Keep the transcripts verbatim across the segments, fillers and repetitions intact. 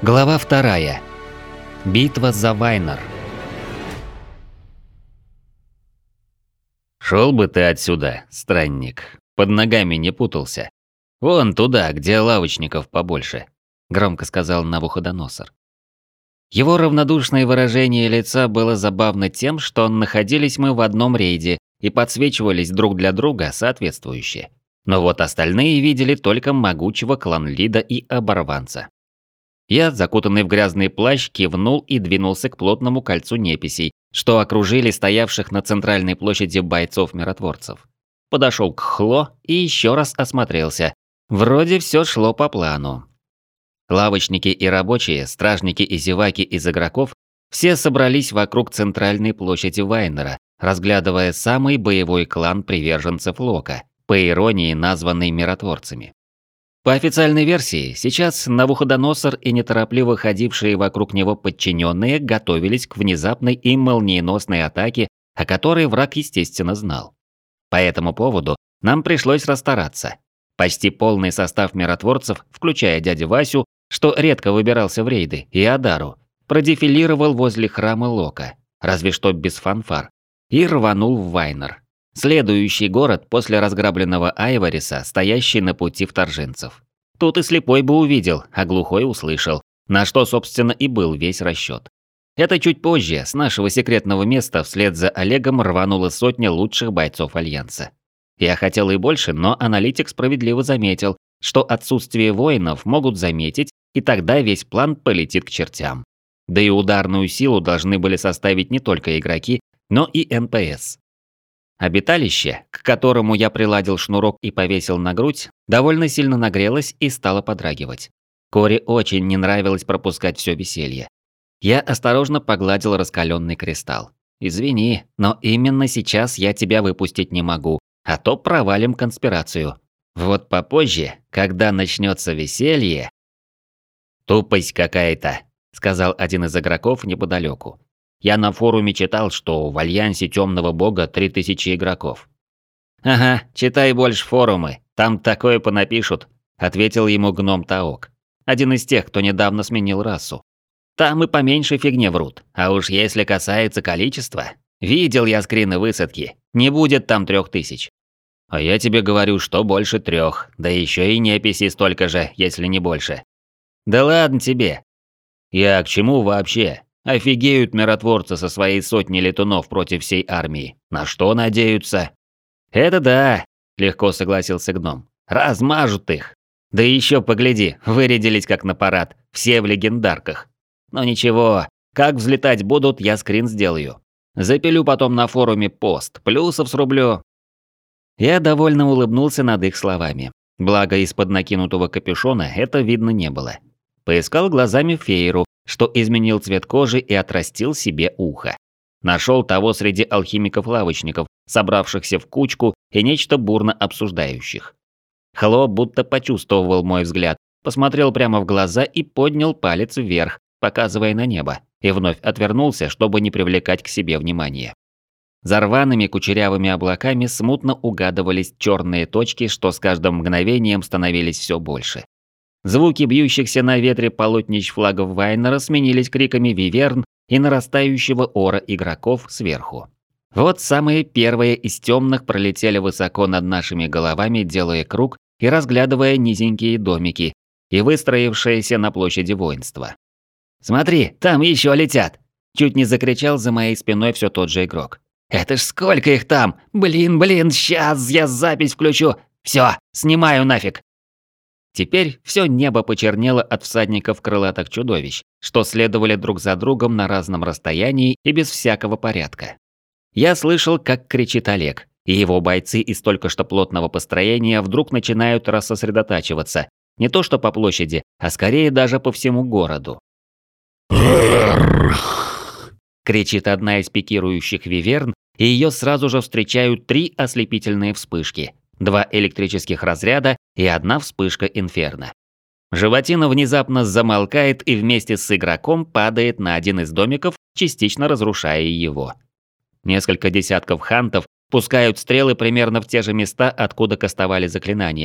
Глава вторая. Битва за Вайнер. «Шел бы ты отсюда, странник, под ногами не путался. Вон туда, где лавочников побольше», – громко сказал Навуходоносор. Его равнодушное выражение лица было забавно тем, что находились мы в одном рейде и подсвечивались друг для друга соответствующе. Но вот остальные видели только могучего кланлида и оборванца. Я, закутанный в грязный плащ, кивнул и двинулся к плотному кольцу неписей, что окружили стоявших на центральной площади бойцов-миротворцев. Подошел к Хло и еще раз осмотрелся. Вроде все шло по плану. Лавочники и рабочие, стражники и зеваки из игроков все собрались вокруг центральной площади Вайнера, разглядывая самый боевой клан приверженцев Лока, по иронии названный миротворцами. По официальной версии, сейчас Навуходоносор и неторопливо ходившие вокруг него подчиненные готовились к внезапной и молниеносной атаке, о которой враг, естественно, знал. По этому поводу нам пришлось расстараться. Почти полный состав миротворцев, включая дядю Васю, что редко выбирался в рейды, и Адару, продефилировал возле храма Лока, разве что без фанфар, и рванул в Вайнер. Следующий город после разграбленного Айвориса, стоящий на пути вторженцев. Тут и слепой бы увидел, а глухой услышал, на что, собственно, и был весь расчет. Это чуть позже, с нашего секретного места вслед за Олегом рванула сотня лучших бойцов Альянса. Я хотел и больше, но аналитик справедливо заметил, что отсутствие воинов могут заметить, и тогда весь план полетит к чертям. Да и ударную силу должны были составить не только игроки, но и эн пэ эс. Обиталище, к которому я приладил шнурок и повесил на грудь, довольно сильно нагрелось и стало подрагивать. Коре очень не нравилось пропускать все веселье. Я осторожно погладил раскаленный кристалл. «Извини, но именно сейчас я тебя выпустить не могу, а то провалим конспирацию. Вот попозже, когда начнется веселье...» «Тупость какая-то», — сказал один из игроков неподалеку. «Я на форуме читал, что в Альянсе Темного Бога три тысячи игроков». «Ага, читай больше форумы, там такое понапишут», — ответил ему гном Таок, один из тех, кто недавно сменил расу. «Там и поменьше фигне врут, а уж если касается количества, видел я скрины высадки, не будет там трех тысяч». «А я тебе говорю, что больше трех, да еще и неписи столько же, если не больше». «Да ладно тебе». «Я к чему вообще? Офигеют миротворцы со своей сотней летунов против всей армии. На что надеются?» «Это да», – легко согласился гном. «Размажут их. Да еще погляди, вырядились как на парад, все в легендарках. Но ничего, как взлетать будут, я скрин сделаю. Запилю потом на форуме пост, плюсов срублю». Я довольно улыбнулся над их словами. Благо, из-под накинутого капюшона это видно не было. Поискал глазами Фейру, что изменил цвет кожи и отрастил себе ухо. Нашел того среди алхимиков-лавочников, собравшихся в кучку и нечто бурно обсуждающих. Хло будто почувствовал мой взгляд, посмотрел прямо в глаза и поднял палец вверх, показывая на небо, и вновь отвернулся, чтобы не привлекать к себе внимания. За рваными кучерявыми облаками смутно угадывались черные точки, что с каждым мгновением становились все больше. Звуки бьющихся на ветре полотнищ флагов Вайнера сменились криками виверн и нарастающего ора игроков сверху. Вот самые первые из темных пролетели высоко над нашими головами, делая круг и разглядывая низенькие домики и выстроившееся на площади воинство. «Смотри, там еще летят!» – чуть не закричал за моей спиной все тот же игрок. «Это ж сколько их там! Блин, блин, сейчас я запись включу! Все, снимаю нафиг!» Теперь все небо почернело от всадников крылатых чудовищ, что следовали друг за другом на разном расстоянии и без всякого порядка. Я слышал, как кричит Олег, и его бойцы из только что плотного построения вдруг начинают рассосредотачиваться, не то что по площади, а скорее даже по всему городу. Кричит одна из пикирующих виверн, и ее сразу же встречают три ослепительные вспышки. Два электрических разряда и одна вспышка инферно. Животина внезапно замолкает и вместе с игроком падает на один из домиков, частично разрушая его. Несколько десятков хантов пускают стрелы примерно в те же места, откуда кастовали заклинания.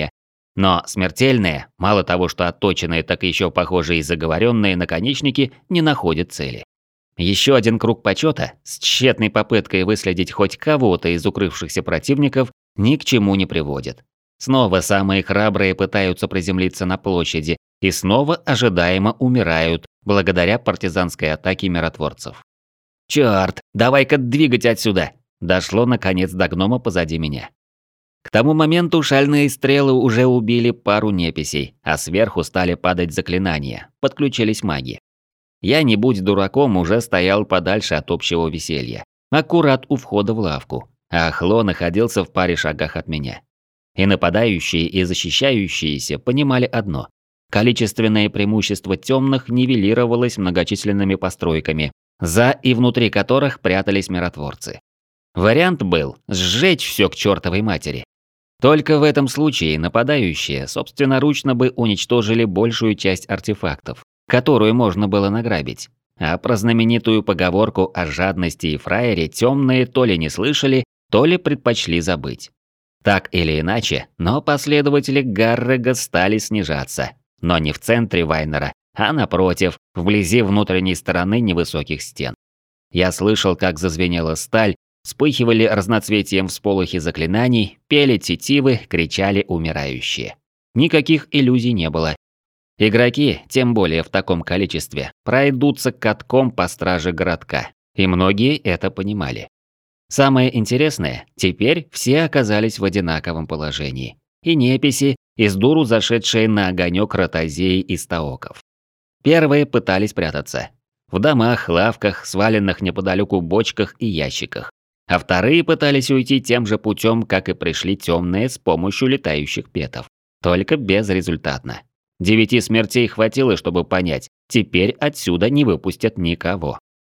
Но смертельные, мало того, что отточенные, так еще похожие и заговоренные наконечники не находят цели. Еще один круг почета с тщетной попыткой выследить хоть кого-то из укрывшихся противников ни к чему не приводит. Снова самые храбрые пытаются приземлиться на площади и снова ожидаемо умирают благодаря партизанской атаке миротворцев. «Чёрт, давай-ка двигать отсюда!» Дошло наконец до гнома позади меня. К тому моменту шальные стрелы уже убили пару неписей, а сверху стали падать заклинания, подключились маги. Я, не будь дураком, уже стоял подальше от общего веселья, аккурат у входа в лавку, а Хло находился в паре шагах от меня. И нападающие, и защищающиеся понимали одно – количественное преимущество темных нивелировалось многочисленными постройками, за и внутри которых прятались миротворцы. Вариант был – сжечь все к чертовой матери. Только в этом случае нападающие собственноручно бы уничтожили большую часть артефактов, которую можно было награбить. А про знаменитую поговорку о жадности и фраере темные то ли не слышали, то ли предпочли забыть. Так или иначе, но последователи Гаррега стали снижаться. Но не в центре Вайнера, а напротив, вблизи внутренней стороны невысоких стен. Я слышал, как зазвенела сталь, вспыхивали разноцветием всполохи заклинаний, пели тетивы, кричали умирающие. Никаких иллюзий не было. Игроки, тем более в таком количестве, пройдутся катком по страже городка, и многие это понимали. Самое интересное, теперь все оказались в одинаковом положении. И неписи, и с дуру зашедшие на огонек ротозеи и стаоков. Первые пытались прятаться. В домах, лавках, сваленных неподалеку бочках и ящиках. А вторые пытались уйти тем же путем, как и пришли темные с помощью летающих петов. Только безрезультатно. Девяти смертей хватило, чтобы понять, теперь отсюда не выпустят никого.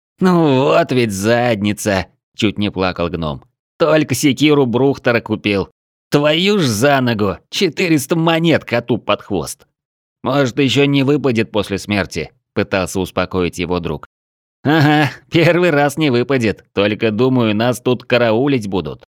«Ну вот ведь задница!» – чуть не плакал гном. «Только секиру Брухтера купил. Твою ж за ногу! четыреста монет коту под хвост!» «Может, еще не выпадет после смерти?» – пытался успокоить его друг. «Ага, первый раз не выпадет, только, думаю, нас тут караулить будут».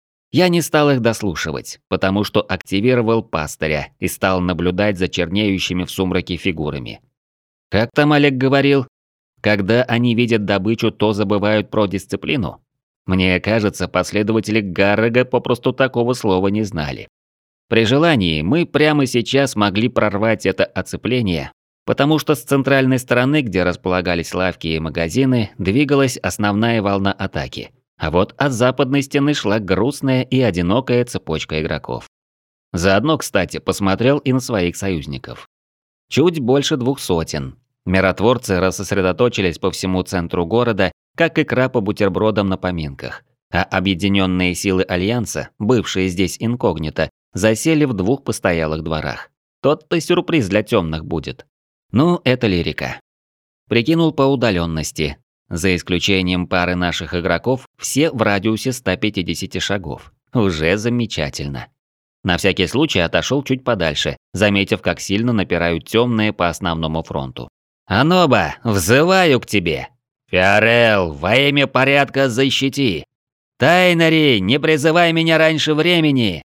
Я не стал их дослушивать, потому что активировал пастыря и стал наблюдать за чернеющими в сумраке фигурами. Как там Олег говорил? Когда они видят добычу, то забывают про дисциплину? Мне кажется, последователи Гаррега попросту такого слова не знали. При желании мы прямо сейчас могли прорвать это оцепление, потому что с центральной стороны, где располагались лавки и магазины, двигалась основная волна атаки. А вот от западной стены шла грустная и одинокая цепочка игроков. Заодно, кстати, посмотрел и на своих союзников. Чуть больше двух сотен. Миротворцы рассосредоточились по всему центру города, как икра по бутербродам на поминках. А объединенные силы Альянса, бывшие здесь инкогнито, засели в двух постоялых дворах. Тот-то сюрприз для темных будет. Ну, это лирика. Прикинул по удаленности. За исключением пары наших игроков, все в радиусе ста пятидесяти шагов. Уже замечательно. На всякий случай отошел чуть подальше, заметив, как сильно напирают темные по основному фронту. «Аноба, взываю к тебе! Фиорел, во имя порядка защити! Тайнари, не призывай меня раньше времени!»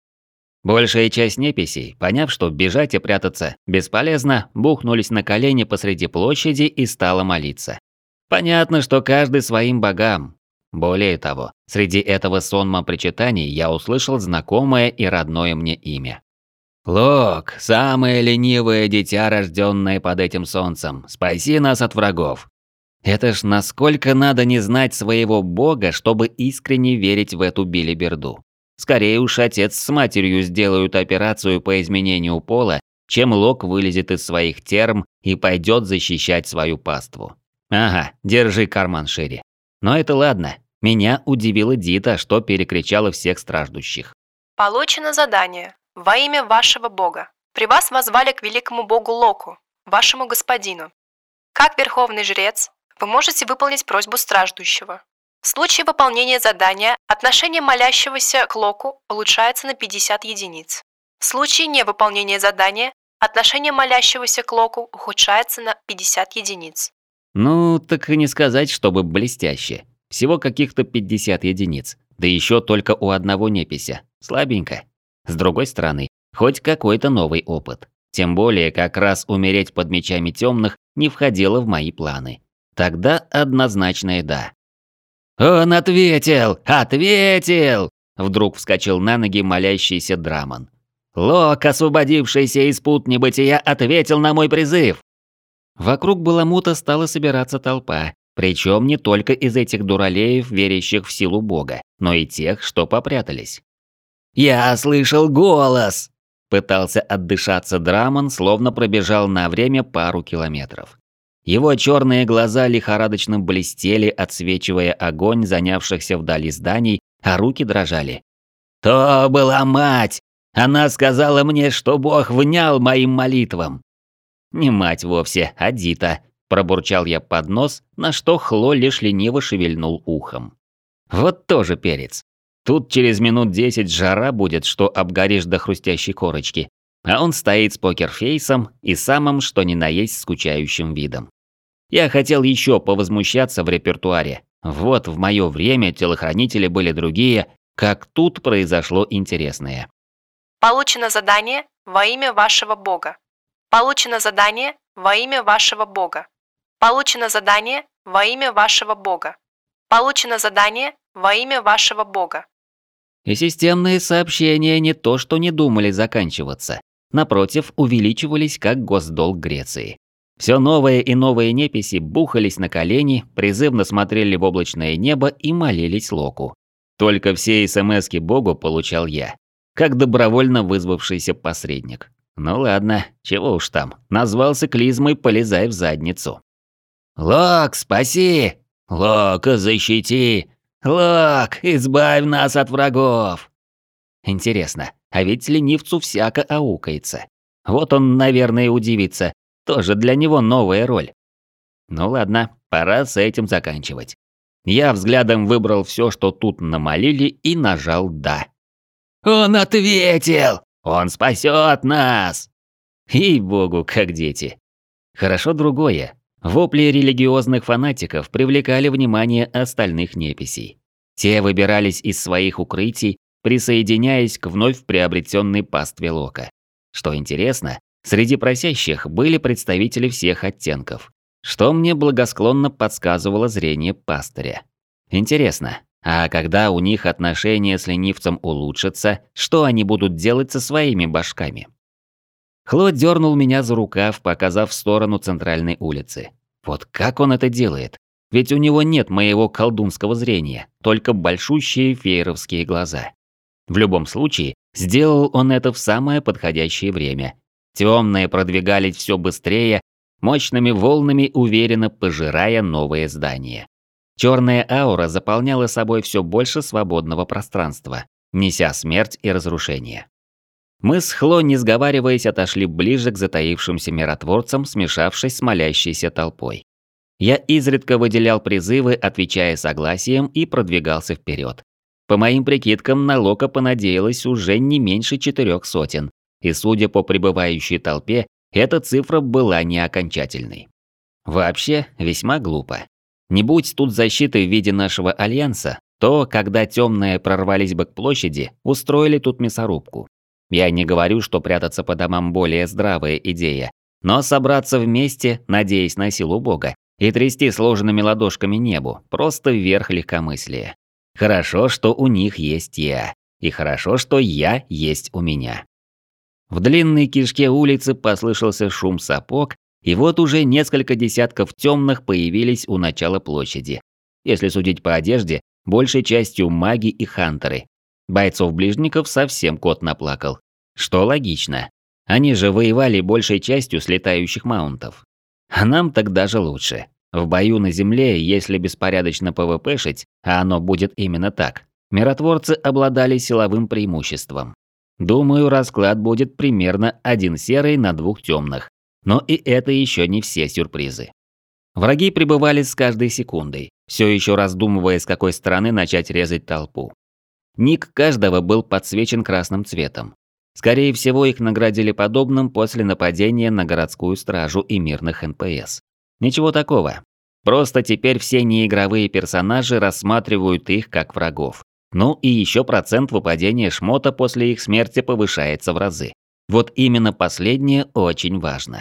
Большая часть неписей, поняв, что бежать и прятаться бесполезно, бухнулись на колени посреди площади и стала молиться. Понятно, что каждый своим богам. Более того, среди этого сонма причитаний я услышал знакомое и родное мне имя. «Лок, самое ленивое дитя, рожденное под этим солнцем, спаси нас от врагов». Это ж насколько надо не знать своего бога, чтобы искренне верить в эту билиберду. Скорее уж отец с матерью сделают операцию по изменению пола, чем Лок вылезет из своих терм и пойдет защищать свою паству. Ага, держи карман шире. Но это ладно. Меня удивила Дита, что перекричала всех страждущих. Получено задание. Во имя вашего бога. При вас воззвали к великому богу Локу, вашему господину. Как верховный жрец, вы можете выполнить просьбу страждущего. В случае выполнения задания отношение молящегося к Локу улучшается на пятьдесят единиц. В случае невыполнения задания отношение молящегося к Локу ухудшается на пятьдесят единиц. Ну, так и не сказать, чтобы блестяще. Всего каких-то пятьдесят единиц. Да еще только у одного непися. Слабенько. С другой стороны, Хоть какой-то новый опыт. Тем более, как раз умереть под мечами темных не входило в мои планы. Тогда однозначное «да». «Он ответил! Ответил!» Вдруг вскочил на ноги молящийся Драмон. «Лок, освободившийся из пут небытия, ответил на мой призыв!» Вокруг Баламута стала собираться толпа, причем не только из этих дуралеев, верящих в силу бога, но и тех, что попрятались. «Я слышал голос!» Пытался отдышаться Драмон, словно пробежал на время пару километров. Его черные глаза лихорадочно блестели, отсвечивая огонь занявшихся вдали зданий, а руки дрожали. «То была мать! Она сказала мне, что Бог внял моим молитвам!» «Не мать вовсе, а Дита», – пробурчал я под нос, на что Хло лишь лениво шевельнул ухом. «Вот тоже перец. Тут через минут десять жара будет, что обгоришь до хрустящей корочки, а он стоит с покерфейсом и самым что ни на есть скучающим видом. Я хотел еще повозмущаться в репертуаре. Вот в мое время телохранители были другие, как тут произошло интересное. Получено задание во имя вашего бога. Получено задание во имя вашего бога. Получено задание во имя вашего бога. Получено задание во имя вашего бога. И системные сообщения не то что не думали заканчиваться. Напротив, увеличивались как госдолг Греции. Все новые и новые неписи бухались на колени, призывно смотрели в облачное небо и молились Локу. Только все эсэмэски богу получал я, как добровольно вызвавшийся посредник. Ну ладно, чего уж там, назвался клизмой «полезай в задницу». «Лок, спаси! Лок, защити! Лок, избавь нас от врагов!» Интересно, а ведь ленивцу всяко аукается. Вот он, наверное, удивится. Тоже для него новая роль. Ну ладно, пора с этим заканчивать. Я взглядом выбрал все, что тут намолили, и нажал «да». «Он ответил! Он спасет нас!» Ей-богу, как дети. Хорошо другое. Вопли религиозных фанатиков привлекали внимание остальных неписей. Те выбирались из своих укрытий, присоединяясь к вновь приобретенной пастве Лока. Что интересно, среди просящих были представители всех оттенков, что мне благосклонно подсказывало зрение пастыря. Интересно, а когда у них отношения с ленивцем улучшатся, что они будут делать со своими башками? Хло дернул меня за рукав, показав в сторону центральной улицы. Вот как он это делает? Ведь у него нет моего колдунского зрения, только большущие фееровские глаза. В любом случае, сделал он это в самое подходящее время. Темные продвигались все быстрее, мощными волнами уверенно пожирая новые здания. Черная аура заполняла собой все больше свободного пространства, неся смерть и разрушение. Мы с Хло, не сговариваясь, отошли ближе к затаившимся миротворцам, смешавшись с молящейся толпой. Я изредка выделял призывы, отвечая согласием, и продвигался вперед. По моим прикидкам, на Лока понадеялось уже не меньше четырех сотен, и судя по прибывающей толпе, эта цифра была не окончательной. Вообще, весьма глупо. Не будь тут защиты в виде нашего альянса, то, когда темные прорвались бы к площади, устроили тут мясорубку. Я не говорю, что прятаться по домам более здравая идея, но собраться вместе, надеясь на силу бога, и трясти сложенными ладошками небу – просто верх легкомыслия. Хорошо, что у них есть я, и хорошо, что я есть у меня. В длинной кишке улицы послышался шум сапог, и вот уже несколько десятков темных появились у начала площади. Если судить по одежде, большей частью маги и хантеры. Бойцов-ближников совсем кот наплакал. Что логично. Они же воевали большей частью с летающих маунтов. А нам так даже лучше. В бою на земле, если беспорядочно пвпшить, а оно будет именно так, миротворцы обладали силовым преимуществом. Думаю, расклад будет примерно один серый на двух темных. Но и это еще не все сюрпризы. Враги прибывали с каждой секундой, все еще раздумывая, с какой стороны начать резать толпу. Ник каждого был подсвечен красным цветом. Скорее всего, их наградили подобным после нападения на городскую стражу и мирных эн пэ эс. Ничего такого. Просто теперь все неигровые персонажи рассматривают их как врагов. Ну и еще процент выпадения шмота после их смерти повышается в разы. Вот именно последнее очень важно.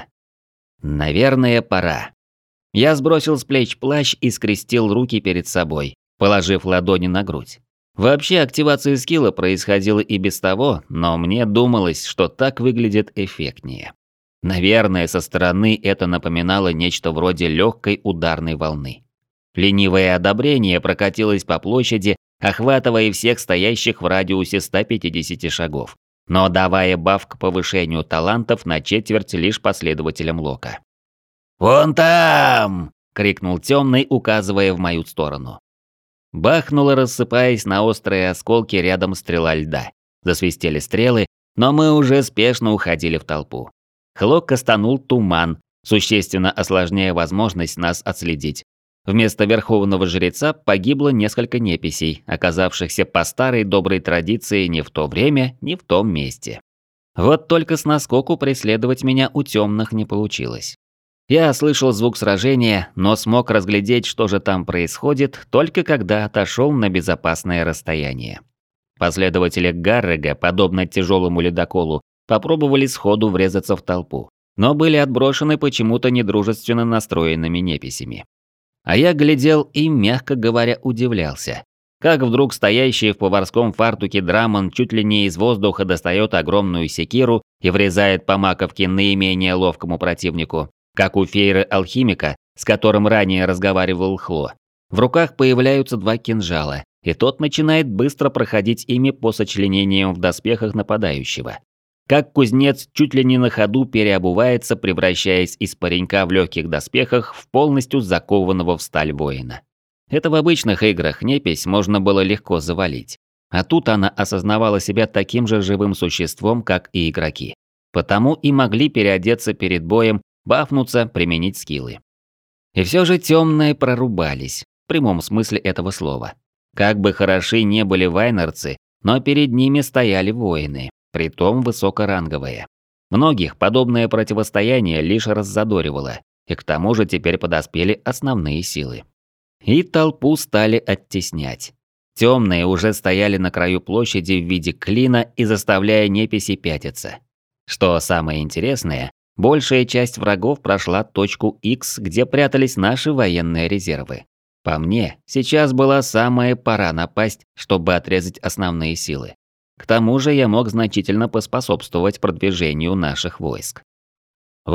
Наверное, пора. Я сбросил с плеч плащ и скрестил руки перед собой, положив ладони на грудь. Вообще активация скилла происходила и без того, но мне думалось, что так выглядит эффектнее. Наверное, со стороны это напоминало нечто вроде легкой ударной волны. Ленивое одобрение прокатилось по площади, охватывая всех стоящих в радиусе ста пятидесяти шагов, но давая баф к повышению талантов на четверть лишь последователям Лока. «Вон там!» – крикнул темный, указывая в мою сторону. Бахнула, рассыпаясь на острые осколки рядом стрела льда. Засвистели стрелы, но мы уже спешно уходили в толпу. Хлок кастанул туман, существенно осложняя возможность нас отследить. Вместо верховного жреца погибло несколько неписей, оказавшихся по старой доброй традиции ни в то время, ни в том месте. Вот только с наскоку преследовать меня у темных не получилось. Я слышал звук сражения, но смог разглядеть, что же там происходит, только когда отошел на безопасное расстояние. Последователи Гаррега, подобно тяжелому ледоколу, попробовали сходу врезаться в толпу, но были отброшены почему-то недружественно настроенными неписями. А я глядел и, мягко говоря, удивлялся. Как вдруг стоящий в поварском фартуке Драмон чуть ли не из воздуха достает огромную секиру и врезает по маковке наименее ловкому противнику, как у Фейры-алхимика, с которым ранее разговаривал Хло. В руках появляются два кинжала, и тот начинает быстро проходить ими по сочленениям в доспехах нападающего. Как кузнец чуть ли не на ходу переобувается, превращаясь из паренька в легких доспехах в полностью закованного в сталь воина. Это в обычных играх непись можно было легко завалить. А тут она осознавала себя таким же живым существом, как и игроки. Потому и могли переодеться перед боем, бафнуться, применить скиллы. И все же темные прорубались, в прямом смысле этого слова. Как бы хороши не были вайнерцы, но перед ними стояли воины, притом высокоранговые. Многих подобное противостояние лишь раззадоривало, и к тому же теперь подоспели основные силы. И толпу стали оттеснять. Темные уже стояли на краю площади в виде клина и заставляя неписи пятиться. Что самое интересное, большая часть врагов прошла точку Х, где прятались наши военные резервы. По мне, сейчас была самая пора напасть, чтобы отрезать основные силы. К тому же я мог значительно поспособствовать продвижению наших войск. «В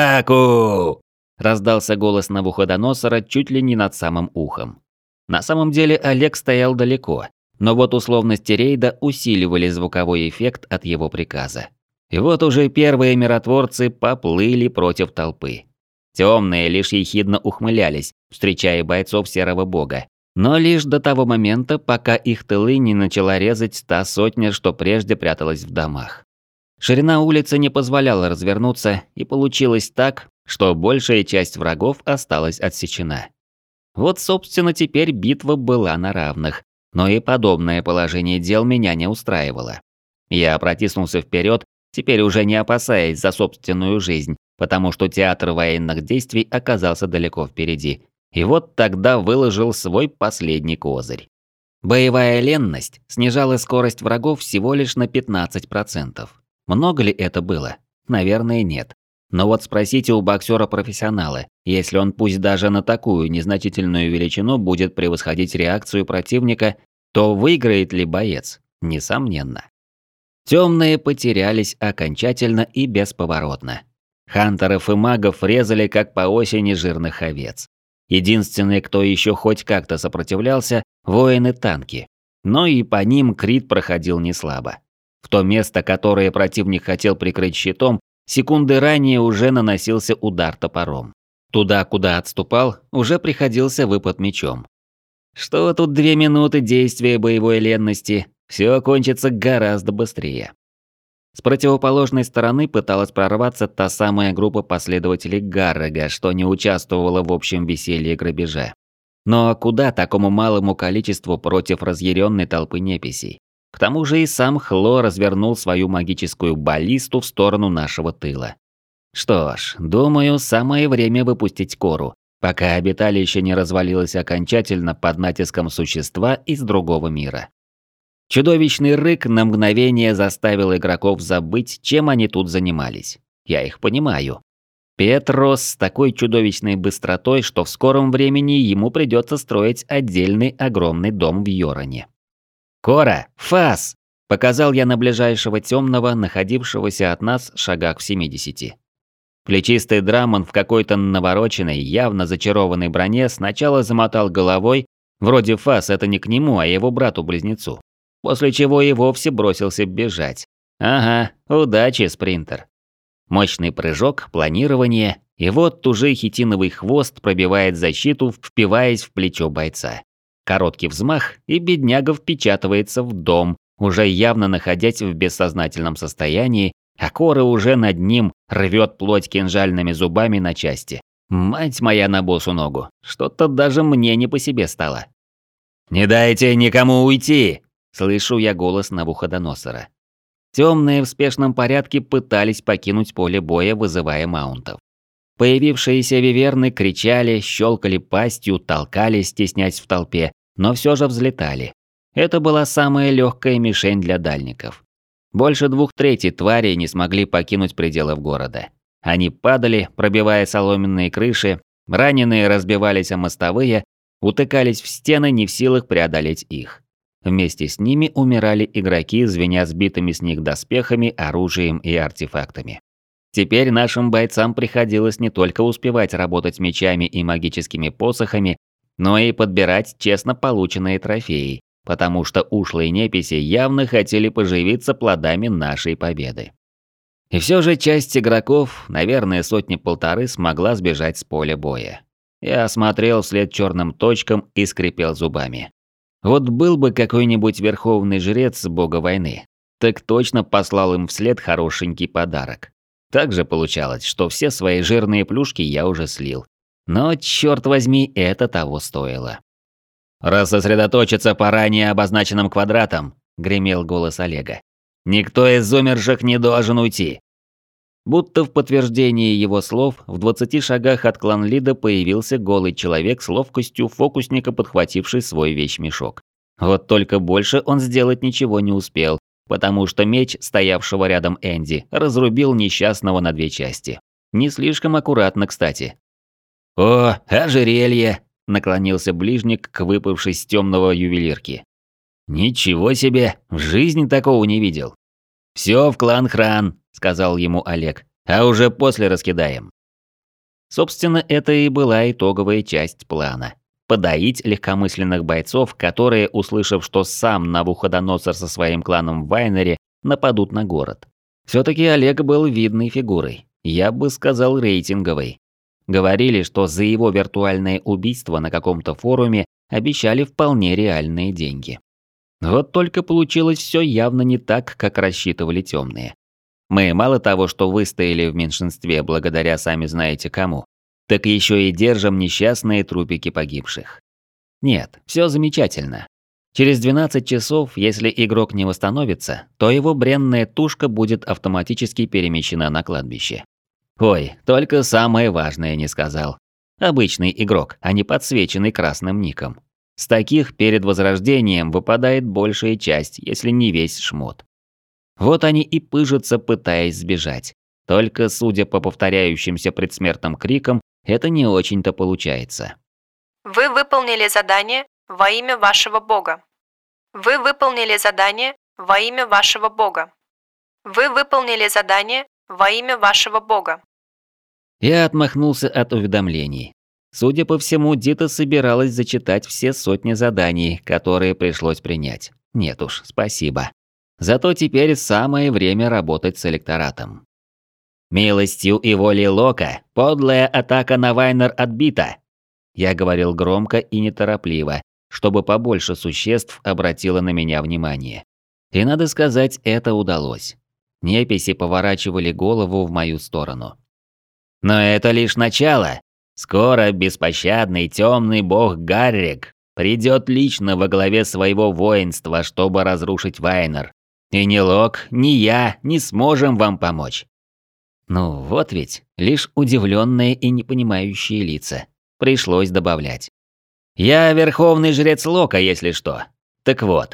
атаку!» – раздался голос Навуходоносора чуть ли не над самым ухом. На самом деле Олег стоял далеко, но вот условности рейда усиливали звуковой эффект от его приказа. И вот уже первые миротворцы поплыли против толпы. Темные лишь ехидно ухмылялись, встречая бойцов Серого Бога, но лишь до того момента, пока их тылы не начала резать та сотня, что прежде пряталась в домах. Ширина улицы не позволяла развернуться, и получилось так, что большая часть врагов осталась отсечена. Вот, собственно, теперь битва была на равных, но и подобное положение дел меня не устраивало. Я протиснулся вперед, теперь уже не опасаясь за собственную жизнь, потому что театр военных действий оказался далеко впереди. И вот тогда выложил свой последний козырь. Боевая ленность снижала скорость врагов всего лишь на пятнадцать процентов. Много ли это было? Наверное, нет. Но вот спросите у боксера-профессионала, если он пусть даже на такую незначительную величину будет превосходить реакцию противника, то выиграет ли боец? Несомненно. Темные потерялись окончательно и бесповоротно. Хантеров и магов резали как по осени жирных овец. Единственный, кто еще хоть как-то сопротивлялся – воины-танки. Но и по ним Крит проходил неслабо. В то место, которое противник хотел прикрыть щитом, секунды ранее уже наносился удар топором. Туда, куда отступал, уже приходился выпад мечом. Что тут две минуты действия боевой ленности, все кончится гораздо быстрее. С противоположной стороны пыталась прорваться та самая группа последователей Гаррега, что не участвовала в общем веселье грабежа. Но куда такому малому количеству против разъяренной толпы неписей? К тому же и сам Хло развернул свою магическую баллисту в сторону нашего тыла. Что ж, думаю, самое время выпустить Кору, пока обиталище не развалилось окончательно под натиском существа из другого мира. Чудовищный рык на мгновение заставил игроков забыть, чем они тут занимались. Я их понимаю. Пет рос с такой чудовищной быстротой, что в скором времени ему придется строить отдельный огромный дом в Йороне. «Кора! Фас!» – показал я на ближайшего темного, находившегося от нас в шагах в семидесяти. Плечистый Драмон в какой-то навороченной, явно зачарованной броне сначала замотал головой, вроде Фас это не к нему, а его брату-близнецу. После чего и вовсе бросился бежать. Ага, удачи, спринтер. Мощный прыжок, планирование, и вот уже хитиновый хвост пробивает защиту, впиваясь в плечо бойца. Короткий взмах, и бедняга впечатывается в дом, уже явно находясь в бессознательном состоянии, а Кора уже над ним рвет плоть кинжальными зубами на части. Мать моя на босу ногу, что-то даже мне не по себе стало. «Не дайте никому уйти!» – слышу я голос Навуходоносора. Темные в спешном порядке пытались покинуть поле боя, вызывая маунтов. Появившиеся виверны кричали, щелкали пастью, толкались, стеснясь в толпе, но все же взлетали. Это была самая легкая мишень для дальников. Больше двух третей тварей не смогли покинуть пределов города. Они падали, пробивая соломенные крыши, раненые разбивались о мостовые, утыкались в стены, не в силах преодолеть их. Вместе с ними умирали игроки, звеня сбитыми с них доспехами, оружием и артефактами. Теперь нашим бойцам приходилось не только успевать работать мечами и магическими посохами, но и подбирать честно полученные трофеи, потому что ушлые неписи явно хотели поживиться плодами нашей победы. И все же часть игроков, наверное сотни-полторы, смогла сбежать с поля боя. Я осмотрел вслед черным точкам и скрипел зубами. Вот был бы какой-нибудь верховный жрец бога войны, так точно послал им вслед хорошенький подарок. Также получалось, что все свои жирные плюшки я уже слил. Но, черт возьми, это того стоило. «Рассосредоточиться по ранее обозначенным квадратам», – гремел голос Олега. «Никто из умерших не должен уйти». Будто в подтверждении его слов, в двадцати шагах от клан-лида появился голый человек с ловкостью фокусника, подхвативший свой вещмешок. Вот только больше он сделать ничего не успел, потому что меч, стоявшего рядом Энди, разрубил несчастного на две части. Не слишком аккуратно, кстати. «О, ожерелье!» – наклонился ближник к выпавшей с темного ювелирки. «Ничего себе, в жизни такого не видел». «Все в клан Хран», – сказал ему Олег, – «а уже после раскидаем». Собственно, это и была итоговая часть плана. Подоить легкомысленных бойцов, которые, услышав, что сам Навуходоносор со своим кланом в Вайнере, нападут на город. Все-таки Олег был видной фигурой, я бы сказал рейтинговой. Говорили, что за его виртуальное убийство на каком-то форуме обещали вполне реальные деньги. Вот только получилось все явно не так, как рассчитывали темные. Мы мало того, что выстояли в меньшинстве благодаря сами знаете кому, так еще и держим несчастные трупики погибших. Нет, все замечательно. Через двенадцать часов, если игрок не восстановится, то его бренная тушка будет автоматически перемещена на кладбище. Ой, только самое важное не сказал. Обычный игрок, а не подсвеченный красным ником. С таких перед возрождением выпадает большая часть, если не весь шмот. Вот они и пыжатся, пытаясь сбежать. Только, судя по повторяющимся предсмертным крикам, это не очень-то получается. Вы выполнили задание во имя вашего бога. Вы выполнили задание во имя вашего бога. Вы выполнили задание во имя вашего бога. Я отмахнулся от уведомлений. Судя по всему, Дита собиралась зачитать все сотни заданий, которые пришлось принять. Нет уж, спасибо. Зато теперь самое время работать с электоратом. «Милостью и волей Лока, подлая атака на Вайнер отбита!» Я говорил громко и неторопливо, чтобы побольше существ обратило на меня внимание. И надо сказать, это удалось. Неписи поворачивали голову в мою сторону. Но это лишь начало. Скоро беспощадный темный бог Гаррик придет лично во главе своего воинства, чтобы разрушить Вайнер. И ни Лок, ни я не сможем вам помочь. Ну вот ведь, лишь удивленные и непонимающие лица. Пришлось добавлять. Я верховный жрец Лока, если что. Так вот,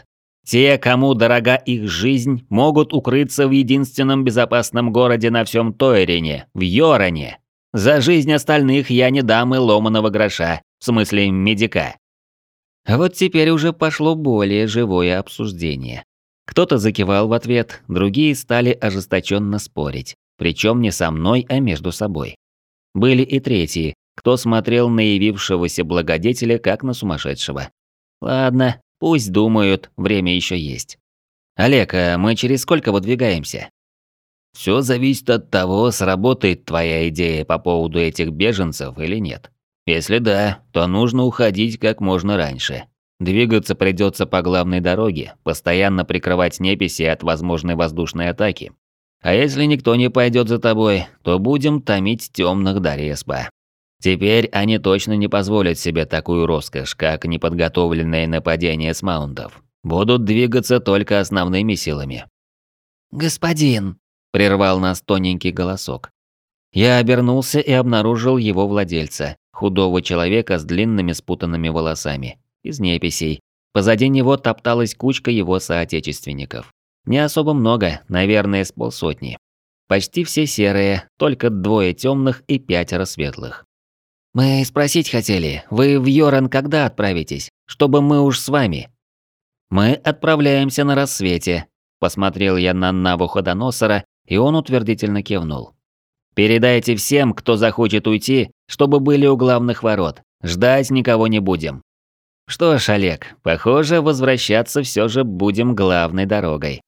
Те, кому дорога их жизнь, могут укрыться в единственном безопасном городе на всем Тойрене, в Йоране. За жизнь остальных я не дам и ломаного гроша, в смысле медика». А вот теперь уже пошло более живое обсуждение. Кто-то закивал в ответ, другие стали ожесточенно спорить, причем не со мной, а между собой. Были и третьи, кто смотрел на явившегося благодетеля как на сумасшедшего. Ладно, пусть думают, время еще есть. «Олег, а мы через сколько выдвигаемся?» «Все зависит от того, сработает твоя идея по поводу этих беженцев или нет. Если да, то нужно уходить как можно раньше. Двигаться придется по главной дороге, постоянно прикрывать неписи от возможной воздушной атаки. А если никто не пойдет за тобой, то будем томить темных до Респа. Теперь они точно не позволят себе такую роскошь, как неподготовленное нападение с маунтов. Будут двигаться только основными силами». «Господин», – прервал нас тоненький голосок. Я обернулся и обнаружил его владельца, худого человека с длинными спутанными волосами, из неписей. Позади него топталась кучка его соотечественников. Не особо много, наверное, с полсотни. Почти все серые, только двое темных и пятеро светлых. «Мы спросить хотели, вы в Йоран когда отправитесь, чтобы мы уж с вами?» «Мы отправляемся на рассвете», – посмотрел я на Навуходоносора, и он утвердительно кивнул. «Передайте всем, кто захочет уйти, чтобы были у главных ворот. Ждать никого не будем». Что ж, Олег, похоже, возвращаться все же будем главной дорогой.